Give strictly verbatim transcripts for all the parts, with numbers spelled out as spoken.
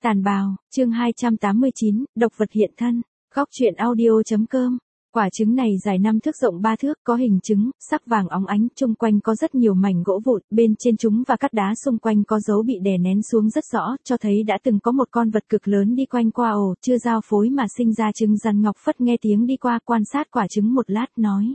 Tàn bào, chương hai trăm tám mươi chín, độc vật hiện thân, góc truyện audio.com. Quả trứng này dài năm thước rộng ba thước, có hình trứng, sắc vàng óng ánh, chung quanh có rất nhiều mảnh gỗ vụn, bên trên chúng và các đá xung quanh có dấu bị đè nén xuống rất rõ, cho thấy đã từng có một con vật cực lớn đi quanh qua ổ, chưa giao phối mà sinh ra trứng rắn. Ngọc Phất nghe tiếng đi qua, quan sát quả trứng một lát, nói.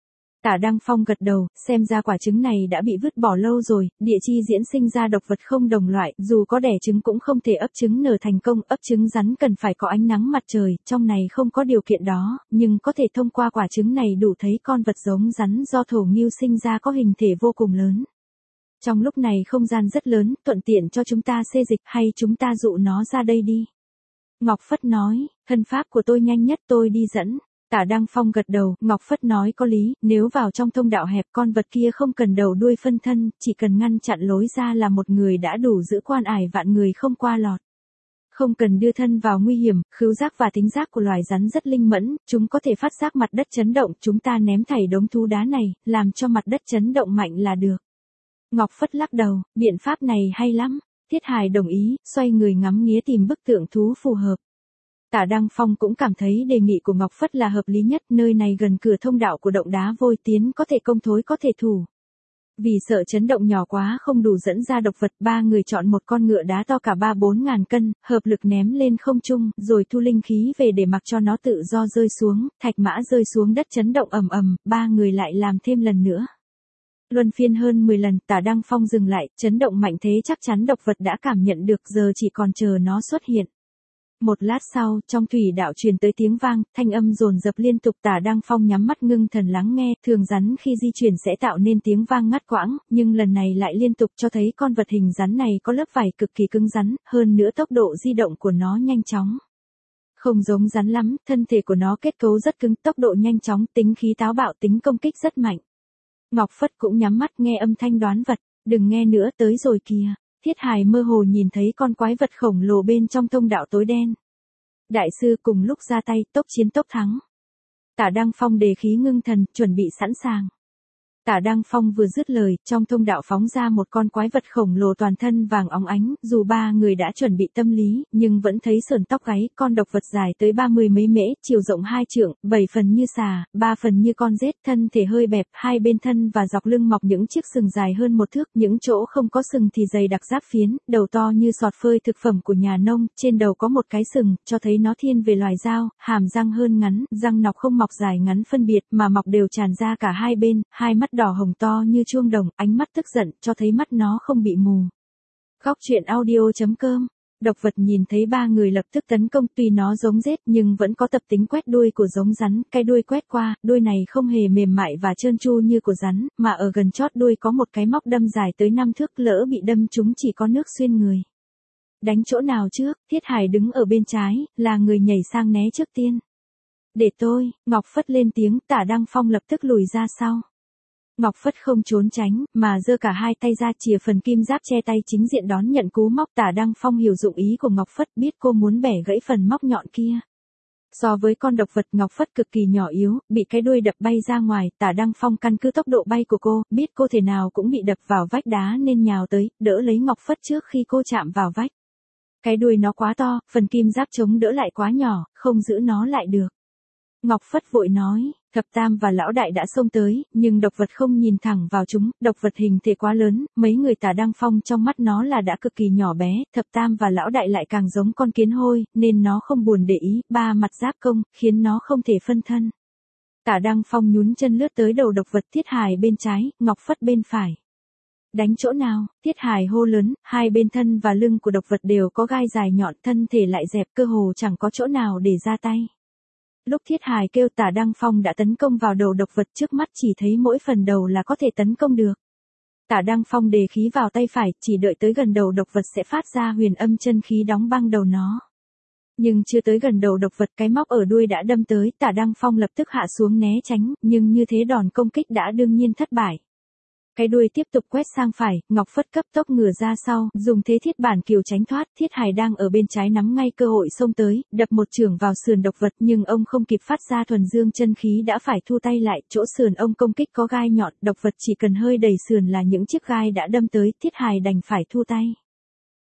Tả Đăng Phong gật đầu, xem ra quả trứng này đã bị vứt bỏ lâu rồi, địa chi diễn sinh ra độc vật không đồng loại, dù có đẻ trứng cũng không thể ấp trứng nở thành công, ấp trứng rắn cần phải có ánh nắng mặt trời, trong này không có điều kiện đó, nhưng có thể thông qua quả trứng này đủ thấy con vật giống rắn do thổ ngưu sinh ra có hình thể vô cùng lớn. Trong lúc này không gian rất lớn, thuận tiện cho chúng ta xê dịch, hay chúng ta dụ nó ra đây đi. Ngọc Phất nói, thân pháp của tôi nhanh nhất, tôi đi dẫn. Tả Đăng Phong gật đầu, Ngọc Phất nói có lý, nếu vào trong thông đạo hẹp con vật kia không cần đầu đuôi phân thân, chỉ cần ngăn chặn lối ra là một người đã đủ giữ quan ải vạn người không qua lọt. Không cần đưa thân vào nguy hiểm, khứu giác và thính giác của loài rắn rất linh mẫn, chúng có thể phát giác mặt đất chấn động, chúng ta ném thảy đống thú đá này, làm cho mặt đất chấn động mạnh là được. Ngọc Phất lắc đầu, biện pháp này hay lắm, Thiết Hải đồng ý, xoay người ngắm nghía tìm bức tượng thú phù hợp. Tả Đăng Phong cũng cảm thấy đề nghị của Ngọc Phất là hợp lý nhất, nơi này gần cửa thông đạo của động đá vôi, tiến có thể công thối có thể thủ. Vì sợ chấn động nhỏ quá không đủ dẫn ra độc vật, ba người chọn một con ngựa đá to cả ba bốn ngàn cân, hợp lực ném lên không trung, rồi thu linh khí về để mặc cho nó tự do rơi xuống, thạch mã rơi xuống đất chấn động ầm ầm, ba người lại làm thêm lần nữa. Luân phiên hơn mười lần, Tả Đăng Phong dừng lại, chấn động mạnh thế chắc chắn độc vật đã cảm nhận được, giờ chỉ còn chờ nó xuất hiện. Một lát sau, trong thủy đạo truyền tới tiếng vang, thanh âm dồn dập liên tục. Tả Đăng Phong nhắm mắt ngưng thần lắng nghe, thường rắn khi di chuyển sẽ tạo nên tiếng vang ngắt quãng, nhưng lần này lại liên tục, cho thấy con vật hình rắn này có lớp vảy cực kỳ cứng rắn, hơn nữa tốc độ di động của nó nhanh chóng. Không giống rắn lắm, thân thể của nó kết cấu rất cứng, tốc độ nhanh chóng, tính khí táo bạo, tính công kích rất mạnh. Ngọc Phất cũng nhắm mắt nghe âm thanh đoán vật, đừng nghe nữa, tới rồi kìa. Thiết Hải mơ hồ nhìn thấy con quái vật khổng lồ bên trong thông đạo tối đen. Đại sư cùng lúc ra tay, tốc chiến tốc thắng. Tả Đăng Phong đề khí ngưng thần, chuẩn bị sẵn sàng. Tả Đăng Phong vừa dứt lời, trong thông đạo phóng ra một con quái vật khổng lồ toàn thân vàng óng ánh, dù ba người đã chuẩn bị tâm lý, nhưng vẫn thấy sởn tóc gáy. Con độc vật dài tới ba mươi mấy mễ, chiều rộng hai trượng, bảy phần như xà, ba phần như con rết, thân thể hơi bẹp, hai bên thân và dọc lưng mọc những chiếc sừng dài hơn một thước, những chỗ không có sừng thì dày đặc giáp phiến, đầu to như sọt phơi thực phẩm của nhà nông, trên đầu có một cái sừng, cho thấy nó thiên về loài dao, hàm răng hơn ngắn, răng nọc không mọc dài ngắn phân biệt, mà mọc đều tràn ra cả hai bên, hai mắt đỏ hồng to như chuông đồng, ánh mắt tức giận, cho thấy mắt nó không bị mù. Góc truyện audio.com. Độc vật nhìn thấy ba người lập tức tấn công, tuy nó giống rết nhưng vẫn có tập tính quét đuôi của giống rắn, cái đuôi quét qua, đuôi này không hề mềm mại và trơn tru như của rắn, mà ở gần chót đuôi có một cái móc đâm dài tới năm thước, lỡ bị đâm chúng chỉ có nước xuyên người. Đánh chỗ nào trước? Thiết Hải đứng ở bên trái, là người nhảy sang né trước tiên. Để tôi, Ngọc Phất lên tiếng. Tả Đăng Phong lập tức lùi ra sau. Ngọc Phất không trốn tránh, mà giơ cả hai tay ra chìa phần kim giáp che tay chính diện đón nhận cú móc. Tả Đăng Phong hiểu dụng ý của Ngọc Phất, biết cô muốn bẻ gãy phần móc nhọn kia. So với con độc vật, Ngọc Phất cực kỳ nhỏ yếu, bị cái đuôi đập bay ra ngoài. Tả Đăng Phong căn cứ tốc độ bay của cô, biết cô thể nào cũng bị đập vào vách đá nên nhào tới, đỡ lấy Ngọc Phất trước khi cô chạm vào vách. Cái đuôi nó quá to, phần kim giáp chống đỡ lại quá nhỏ, không giữ nó lại được. Ngọc Phất vội nói, Thập Tam và Lão Đại đã xông tới, nhưng độc vật không nhìn thẳng vào chúng, độc vật hình thể quá lớn, mấy người Tả Đăng Phong trong mắt nó là đã cực kỳ nhỏ bé, Thập Tam và Lão Đại lại càng giống con kiến hôi, nên nó không buồn để ý, ba mặt giáp công, khiến nó không thể phân thân. Tả Đăng Phong nhún chân lướt tới đầu độc vật. Thiết Hải bên trái, Ngọc Phất bên phải. Đánh chỗ nào? Thiết Hải hô lớn, hai bên thân và lưng của độc vật đều có gai dài nhọn, thân thể lại dẹp, cơ hồ chẳng có chỗ nào để ra tay. Lúc Thiết Hải kêu, Tả Đăng Phong đã tấn công vào đầu độc vật, trước mắt chỉ thấy mỗi phần đầu là có thể tấn công được. Tả Đăng Phong đề khí vào tay phải, chỉ đợi tới gần đầu độc vật sẽ phát ra huyền âm chân khí đóng băng đầu nó. Nhưng chưa tới gần đầu độc vật, cái móc ở đuôi đã đâm tới. Tả Đăng Phong lập tức hạ xuống né tránh, nhưng như thế đòn công kích đã đương nhiên thất bại. Cái đuôi tiếp tục quét sang phải, Ngọc Phất cấp tốc ngửa ra sau, dùng thế thiết bản kiều tránh thoát. Thiết Hải đang ở bên trái nắm ngay cơ hội xông tới, đập một chưởng vào sườn độc vật, nhưng ông không kịp phát ra thuần dương chân khí đã phải thu tay lại, chỗ sườn ông công kích có gai nhọn, độc vật chỉ cần hơi đẩy sườn là những chiếc gai đã đâm tới, Thiết Hải đành phải thu tay.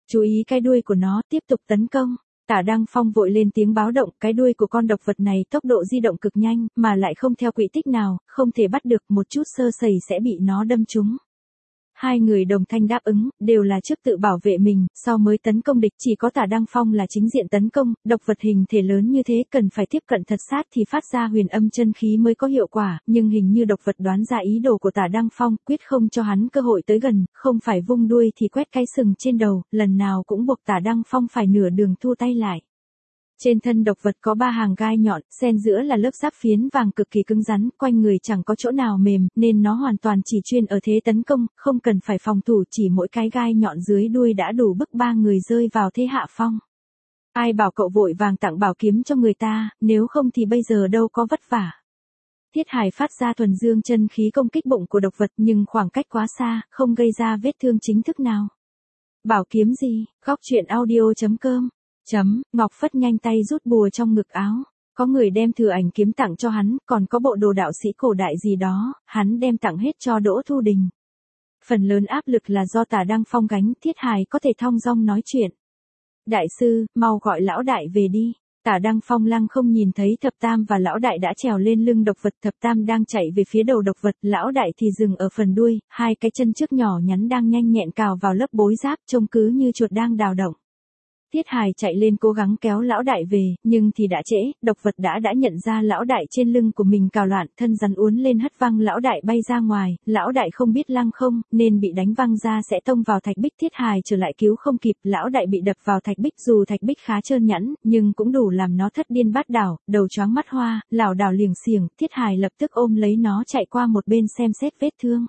Chú ý cái đuôi của nó, tiếp tục tấn công. Tả Đăng Phong vội lên tiếng báo động, cái đuôi của con độc vật này tốc độ di động cực nhanh, mà lại không theo quỹ tích nào, không thể bắt được, một chút sơ sẩy sẽ bị nó đâm trúng. Hai người đồng thanh đáp ứng, đều là trước tự bảo vệ mình, sau mới tấn công địch, chỉ có Tả Đăng Phong là chính diện tấn công, độc vật hình thể lớn như thế cần phải tiếp cận thật sát thì phát ra huyền âm chân khí mới có hiệu quả, nhưng hình như độc vật đoán ra ý đồ của Tả Đăng Phong, quyết không cho hắn cơ hội tới gần, không phải vung đuôi thì quét cái sừng trên đầu, lần nào cũng buộc Tả Đăng Phong phải nửa đường thu tay lại. Trên thân độc vật có ba hàng gai nhọn, xen giữa là lớp giáp phiến vàng cực kỳ cứng rắn, quanh người chẳng có chỗ nào mềm, nên nó hoàn toàn chỉ chuyên ở thế tấn công, không cần phải phòng thủ, chỉ mỗi cái gai nhọn dưới đuôi đã đủ bức ba người rơi vào thế hạ phong. Ai bảo cậu vội vàng tặng bảo kiếm cho người ta, nếu không thì bây giờ đâu có vất vả. Thiết Hải phát ra thuần dương chân khí công kích bụng của độc vật nhưng khoảng cách quá xa, không gây ra vết thương chính thức nào. Bảo kiếm gì? Góc truyện audio chấm com Chấm, Ngọc Phất nhanh tay rút bùa trong ngực áo. Có người đem thừa ảnh kiếm tặng cho hắn, còn có bộ đồ đạo sĩ cổ đại gì đó, hắn đem tặng hết cho Đỗ Thu Đình. Phần lớn áp lực là do Tả Đăng Phong gánh, Thiết Hải có thể thong dong nói chuyện. Đại sư, mau gọi lão đại về đi. Tả Đăng Phong lăng không nhìn thấy thập tam và lão đại đã trèo lên lưng độc vật, thập tam đang chạy về phía đầu độc vật, lão đại thì dừng ở phần đuôi, hai cái chân trước nhỏ nhắn đang nhanh nhẹn cào vào lớp bối giáp, trông cứ như chuột đang đào động. Thiết Hải chạy lên cố gắng kéo lão đại về, nhưng thì đã trễ, độc vật đã đã nhận ra lão đại trên lưng của mình cào loạn, thân rắn uốn lên hất văng lão đại bay ra ngoài, lão đại không biết lăng không, nên bị đánh văng ra sẽ tông vào thạch bích. Thiết Hải trở lại cứu không kịp, lão đại bị đập vào thạch bích, dù thạch bích khá trơn nhẵn, nhưng cũng đủ làm nó thất điên bát đảo, đầu choáng mắt hoa, lảo đảo liềng xiềng. Thiết Hải lập tức ôm lấy nó chạy qua một bên xem xét vết thương.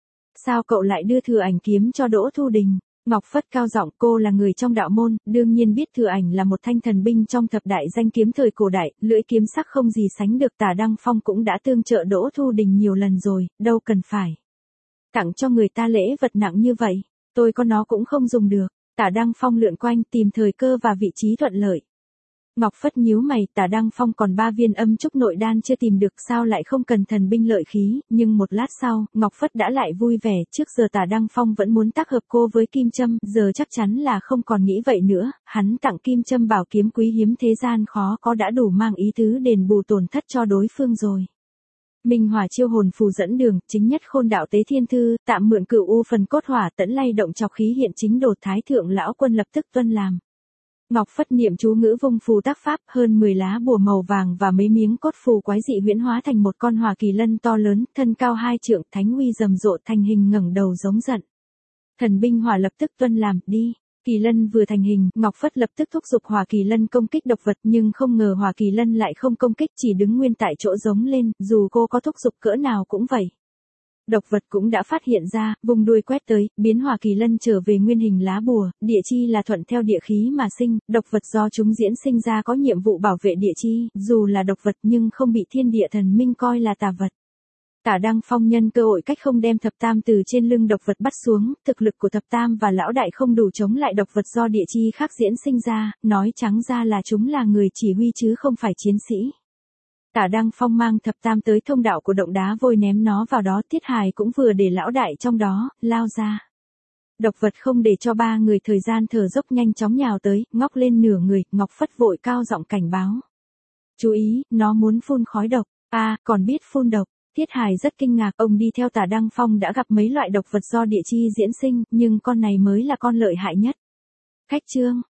Sao cậu lại đưa thừa ảnh kiếm cho Đỗ Thu Đình? Ngọc Phất cao giọng, cô là người trong đạo môn, đương nhiên biết thừa ảnh là một thanh thần binh trong thập đại danh kiếm thời cổ đại, lưỡi kiếm sắc không gì sánh được. Tả Đăng Phong cũng đã tương trợ Đỗ Thu Đình nhiều lần rồi, đâu cần phải tặng cho người ta lễ vật nặng như vậy, tôi có nó cũng không dùng được. Tả Đăng Phong lượn quanh tìm thời cơ và vị trí thuận lợi. Ngọc Phất nhíu mày, Tả Đăng Phong còn ba viên âm trúc nội đan chưa tìm được, sao lại không cần thần binh lợi khí, nhưng một lát sau, Ngọc Phất đã lại vui vẻ, trước giờ Tả Đăng Phong vẫn muốn tác hợp cô với kim châm, giờ chắc chắn là không còn nghĩ vậy nữa, hắn tặng kim châm bảo kiếm quý hiếm thế gian khó có đã đủ mang ý tứ đền bù tổn thất cho đối phương rồi. Minh Hỏa chiêu hồn phù dẫn đường, chính nhất khôn đạo tế thiên thư, tạm mượn cửu u phần cốt hỏa tẫn lay động chọc khí hiện chính đột thái thượng lão quân lập tức tuân làm. Ngọc Phất niệm chú ngữ vung phù tác pháp, hơn mười lá bùa màu vàng và mấy miếng cốt phù quái dị huyễn hóa thành một con hỏa kỳ lân to lớn, thân cao hai trượng, thánh uy rầm rộ, thành hình ngẩng đầu giống giận. Thần binh hỏa lập tức tuân làm, đi. Kỳ lân vừa thành hình, Ngọc Phất lập tức thúc giục hỏa kỳ lân công kích độc vật, nhưng không ngờ hỏa kỳ lân lại không công kích, chỉ đứng nguyên tại chỗ giống lên, dù cô có thúc giục cỡ nào cũng vậy. Độc vật cũng đã phát hiện ra, vùng đuôi quét tới, biến hỏa kỳ lân trở về nguyên hình lá bùa, địa chi là thuận theo địa khí mà sinh, độc vật do chúng diễn sinh ra có nhiệm vụ bảo vệ địa chi, dù là độc vật nhưng không bị thiên địa thần minh coi là tà vật. Tả Đăng Phong nhân cơ hội cách không đem thập tam từ trên lưng độc vật bắt xuống, thực lực của thập tam và lão đại không đủ chống lại độc vật do địa chi khác diễn sinh ra, nói trắng ra là chúng là người chỉ huy chứ không phải chiến sĩ. Tả Đăng Phong mang thập tam tới thông đạo của động đá vôi ném nó vào đó, Thiết Hải cũng vừa để lão đại trong đó, lao ra. Độc vật không để cho ba người thời gian thở dốc nhanh chóng nhào tới, ngóc lên nửa người, Ngọc Phất vội cao giọng cảnh báo. Chú ý, nó muốn phun khói độc, a à, còn biết phun độc. Thiết Hải rất kinh ngạc, ông đi theo Tả Đăng Phong đã gặp mấy loại độc vật do địa chi diễn sinh, nhưng con này mới là con lợi hại nhất. Khách trương,